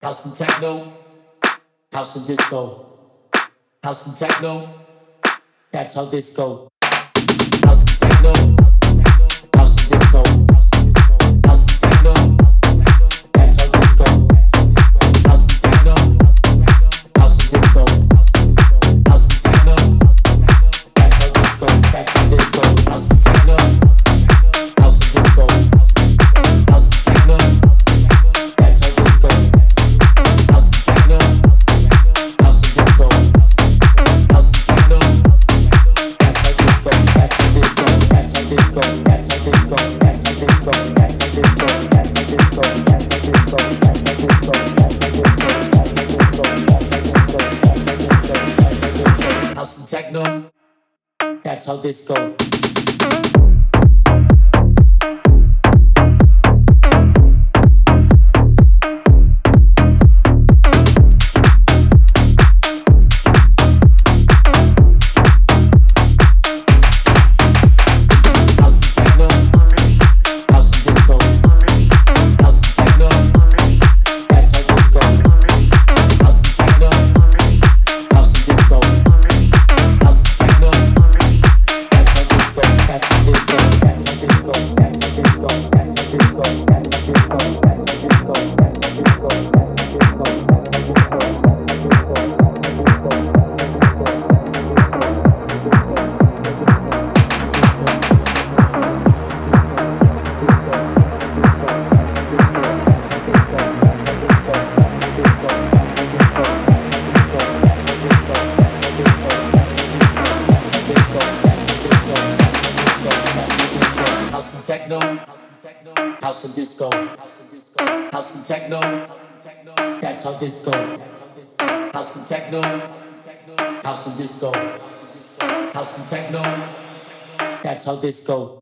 House and techno, house and disco, house and techno, that's how this go. House and techno, house and disco, house and techno, that's how this go. House and techno, house and disco, house and techno, that's how this go. That's how this go. House and techno, house and disco, house and techno, that's how this go. House and techno, house and disco, house and techno, that's how this go. That's how this go. That's how this go. That's how this go. That's how this go. That's how this go. That's how this go. That's how this go. That's how this go. That's how this go. That's how this go. That's how this go. That's how this go. That's how this go. House and techno, that's how this go. Techno, house and disco, house and techno, that's how this go. House and techno, house and disco, house and techno, that's how this go.